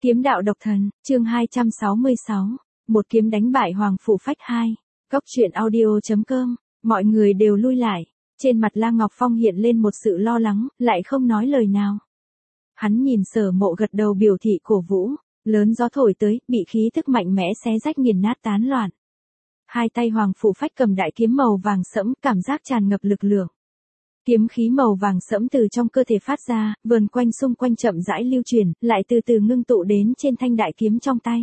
Kiếm đạo độc thần, chương 266, một kiếm đánh bại Hoàng Phủ Phách 2. Góc truyện audio.com, mọi người đều lui lại. Trên mặt La Ngọc Phong hiện lên một sự lo lắng, lại không nói lời nào. Hắn nhìn Sở Mộ gật đầu biểu thị cổ vũ, lớn gió thổi tới, bị khí tức mạnh mẽ xé rách nghiền nát tán loạn. Hai tay Hoàng Phủ Phách cầm đại kiếm màu vàng sẫm, cảm giác tràn ngập lực lượng. Kiếm khí màu vàng sẫm từ trong cơ thể phát ra, vờn quanh xung quanh chậm rãi lưu chuyển, lại từ từ ngưng tụ đến trên thanh đại kiếm trong tay.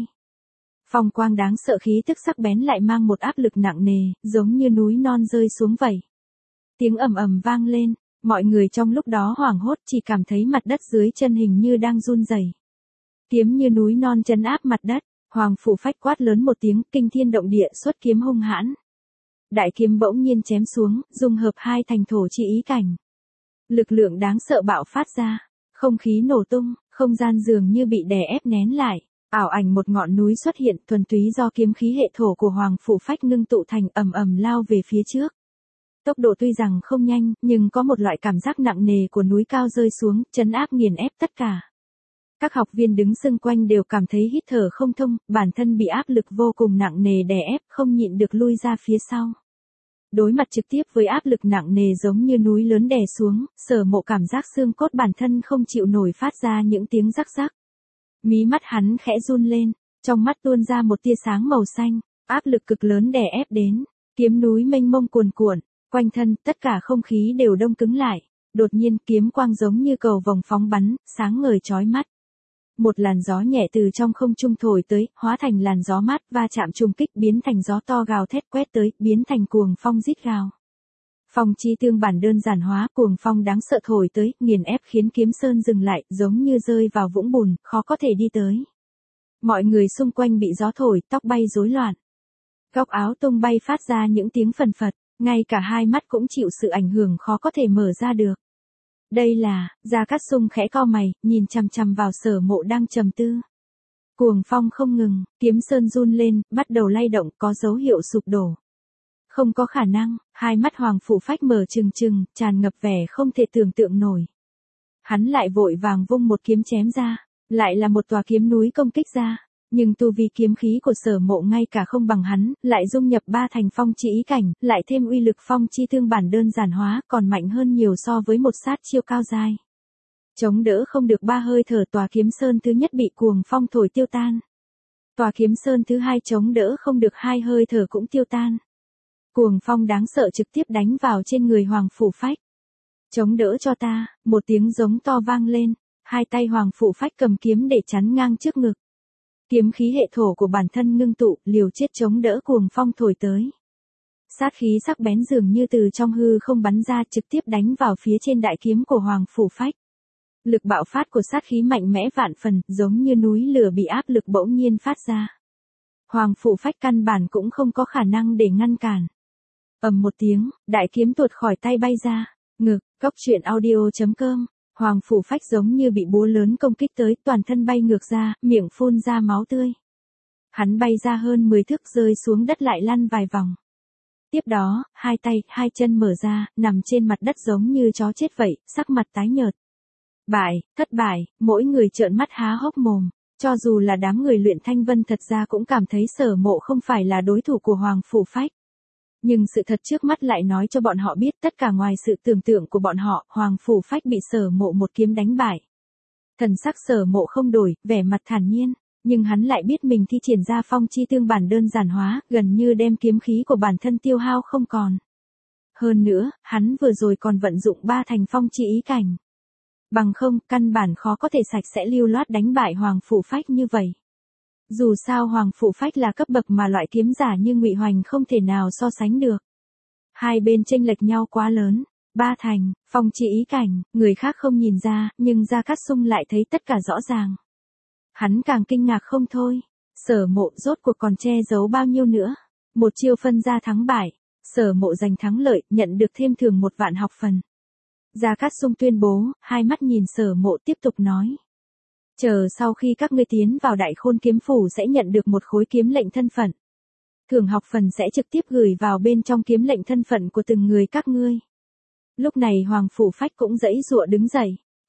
Phong quang đáng sợ khí tức sắc bén lại mang một áp lực nặng nề, giống như núi non rơi xuống vậy. Tiếng ầm ầm vang lên, mọi người trong lúc đó hoảng hốt chỉ cảm thấy mặt đất dưới chân hình như đang run rẩy. Kiếm như núi non trấn áp mặt đất, Hoàng Phủ Phách quát lớn một tiếng, kinh thiên động địa xuất kiếm hung hãn. Đại kiếm bỗng nhiên chém xuống, dung hợp hai thành thổ chi ý cảnh. Lực lượng đáng sợ bạo phát ra, không khí nổ tung, không gian dường như bị đè ép nén lại. Ảo ảnh một ngọn núi xuất hiện, thuần túy do kiếm khí hệ thổ của Hoàng Phủ Phách ngưng tụ thành, ầm ầm lao về phía trước. Tốc độ tuy rằng không nhanh, nhưng có một loại cảm giác nặng nề của núi cao rơi xuống, trấn áp nghiền ép tất cả. Các học viên đứng xung quanh đều cảm thấy hít thở không thông, bản thân bị áp lực vô cùng nặng nề đè ép, không nhịn được lui ra phía sau. Đối mặt trực tiếp với áp lực nặng nề giống như núi lớn đè xuống, Sở Mộ cảm giác xương cốt bản thân không chịu nổi phát ra những tiếng rắc rắc. Mí mắt hắn khẽ run lên, trong mắt tuôn ra một tia sáng màu xanh, áp lực cực lớn đè ép đến, kiếm núi mênh mông cuồn cuộn, quanh thân tất cả không khí đều đông cứng lại, đột nhiên kiếm quang giống như cầu vồng phóng bắn, sáng ngời chói mắt. Một làn gió nhẹ từ trong không trung thổi tới, hóa thành làn gió mát va chạm trùng kích biến thành gió to gào thét quét tới, biến thành cuồng phong rít gào. Phong chi tương bản đơn giản hóa, cuồng phong đáng sợ thổi tới, nghiền ép khiến kiếm sơn dừng lại, giống như rơi vào vũng bùn, khó có thể đi tới. Mọi người xung quanh bị gió thổi, tóc bay rối loạn. Góc áo tung bay phát ra những tiếng phần phật, ngay cả hai mắt cũng chịu sự ảnh hưởng khó có thể mở ra được. Đây là, Gia Cát Sung khẽ cau mày, nhìn chằm chằm vào Sở Mộ đang trầm tư. Cuồng phong không ngừng, kiếm sơn run lên, bắt đầu lay động, có dấu hiệu sụp đổ. Không có khả năng, hai mắt Hoàng Phủ Phách mở trừng trừng, tràn ngập vẻ không thể tưởng tượng nổi. Hắn lại vội vàng vung một kiếm chém ra, lại là một tòa kiếm núi công kích ra. Nhưng tu vi kiếm khí của Sở Mộ ngay cả không bằng hắn, lại dung nhập ba thành phong chi ý cảnh, lại thêm uy lực phong chi tương bản đơn giản hóa, còn mạnh hơn nhiều so với một sát chiêu cao dai. Chống đỡ không được ba hơi thở, tòa kiếm sơn thứ nhất bị cuồng phong thổi tiêu tan. Tòa kiếm sơn thứ hai chống đỡ không được hai hơi thở cũng tiêu tan. Cuồng phong đáng sợ trực tiếp đánh vào trên người Hoàng Phủ Phách. Chống đỡ cho ta, một tiếng giống to vang lên, hai tay Hoàng Phủ Phách cầm kiếm để chắn ngang trước ngực. Kiếm khí hệ thổ của bản thân ngưng tụ, liều chết chống đỡ cuồng phong thổi tới. Sát khí sắc bén dường như từ trong hư không bắn ra, trực tiếp đánh vào phía trên đại kiếm của Hoàng Phủ Phách. Lực bạo phát của sát khí mạnh mẽ vạn phần, giống như núi lửa bị áp lực bỗng nhiên phát ra. Hoàng Phủ Phách căn bản cũng không có khả năng để ngăn cản. Ầm một tiếng, đại kiếm tuột khỏi tay bay ra, ngực. Góc truyện audio.com. Hoàng Phủ Phách giống như bị búa lớn công kích tới, toàn thân bay ngược ra, miệng phun ra máu tươi. Hắn bay ra hơn 10 thước rơi xuống đất lại lăn vài vòng. Tiếp đó, hai tay, hai chân mở ra, nằm trên mặt đất giống như chó chết vậy, sắc mặt tái nhợt. Bại, thất bại, mỗi người trợn mắt há hốc mồm. Cho dù là đám người luyện thanh vân thật ra cũng cảm thấy Sở Mộ không phải là đối thủ của Hoàng Phủ Phách. Nhưng sự thật trước mắt lại nói cho bọn họ biết tất cả ngoài sự tưởng tượng của bọn họ, Hoàng Phủ Phách bị Sở Mộ một kiếm đánh bại. Thần sắc Sở Mộ không đổi, vẻ mặt thản nhiên, nhưng hắn lại biết mình thi triển ra phong chi tương bản đơn giản hóa, gần như đem kiếm khí của bản thân tiêu hao không còn. Hơn nữa, hắn vừa rồi còn vận dụng ba thành phong chi ý cảnh. Bằng không, căn bản khó có thể sạch sẽ lưu loát đánh bại Hoàng Phủ Phách như vậy. Dù sao Hoàng Phủ Phách là cấp bậc mà loại kiếm giả như Ngụy Hoành không thể nào so sánh được. Hai bên chênh lệch nhau quá lớn, ba thành, phong chi ý cảnh, người khác không nhìn ra, nhưng Gia Cát Sung lại thấy tất cả rõ ràng. Hắn càng kinh ngạc không thôi, Sở Mộ rốt cuộc còn che giấu bao nhiêu nữa. Một chiêu phân ra thắng bại, Sở Mộ giành thắng lợi, nhận được thêm thưởng 1 vạn học phần. Gia Cát Sung tuyên bố, hai mắt nhìn Sở Mộ tiếp tục nói. Chờ sau khi các ngươi tiến vào Đại Khôn kiếm phủ sẽ nhận được một khối kiếm lệnh thân phận. Thưởng học phần sẽ trực tiếp gửi vào bên trong kiếm lệnh thân phận của từng người các ngươi. Lúc này Hoàng Phủ Phách cũng giãy giụa đứng dậy.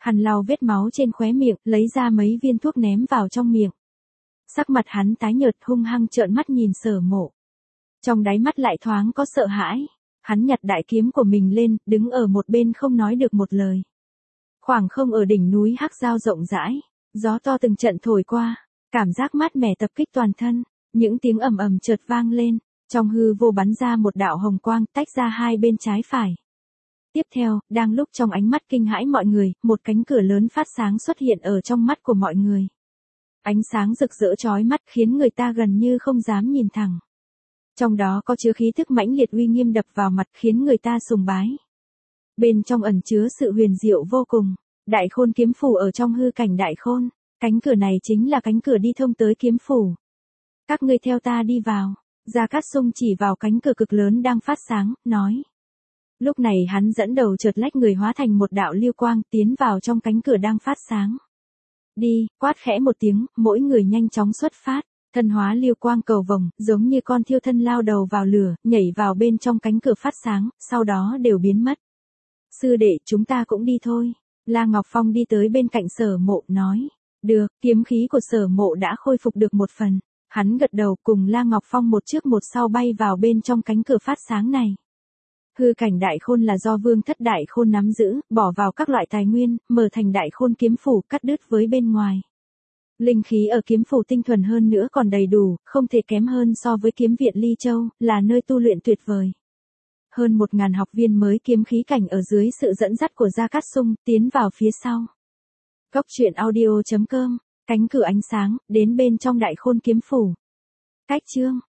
Hắn lau vết máu trên khóe miệng, lấy ra mấy viên thuốc ném vào trong miệng. Sắc mặt hắn tái nhợt hung hăng trợn mắt nhìn Sở Mộ. Trong đáy mắt lại thoáng có sợ hãi. Hắn nhặt đại kiếm của mình lên, đứng ở một bên không nói được một lời. Khoảng không ở đỉnh núi Hắc Giao rộng rãi, gió to từng trận thổi qua, cảm giác mát mẻ tập kích toàn thân, những tiếng ầm ầm chợt vang lên, trong hư vô bắn ra một đạo hồng quang tách ra hai bên trái phải. Tiếp theo, đang lúc trong ánh mắt kinh hãi mọi người, một cánh cửa lớn phát sáng xuất hiện ở trong mắt của mọi người. Ánh sáng rực rỡ chói mắt khiến người ta gần như không dám nhìn thẳng. Trong đó có chứa khí thức mãnh liệt uy nghiêm đập vào mặt khiến người ta sùng bái. Bên trong ẩn chứa sự huyền diệu vô cùng, Đại Khôn kiếm phủ ở trong hư cảnh Đại Khôn, cánh cửa này chính là cánh cửa đi thông tới kiếm phủ. Các ngươi theo ta đi vào, Gia Cát Sung chỉ vào cánh cửa cực lớn đang phát sáng, nói. Lúc này hắn dẫn đầu chợt lách người hóa thành một đạo lưu quang tiến vào trong cánh cửa đang phát sáng. Đi, quát khẽ một tiếng, mỗi người nhanh chóng xuất phát, thân hóa lưu quang cầu vồng, giống như con thiêu thân lao đầu vào lửa, nhảy vào bên trong cánh cửa phát sáng, sau đó đều biến mất. Sư đệ, chúng ta cũng đi thôi. La Ngọc Phong đi tới bên cạnh Sở Mộ, nói. Được, kiếm khí của Sở Mộ đã khôi phục được một phần. Hắn gật đầu cùng La Ngọc Phong một trước một sau bay vào bên trong cánh cửa phát sáng này. Hư cảnh Đại Khôn là do Vương Thất Đại Khôn nắm giữ, bỏ vào các loại tài nguyên, mở thành Đại Khôn kiếm phủ cắt đứt với bên ngoài. Linh khí ở kiếm phủ tinh thuần hơn nữa còn đầy đủ, không thể kém hơn so với kiếm viện Ly Châu, là nơi tu luyện tuyệt vời. Hơn 1000 học viên mới kiếm khí cảnh ở dưới sự dẫn dắt của Gia Cát Sung, tiến vào phía sau. Cốc truyện audio.com, cánh cửa ánh sáng, đến bên trong Đại Khôn kiếm phủ. Cách chương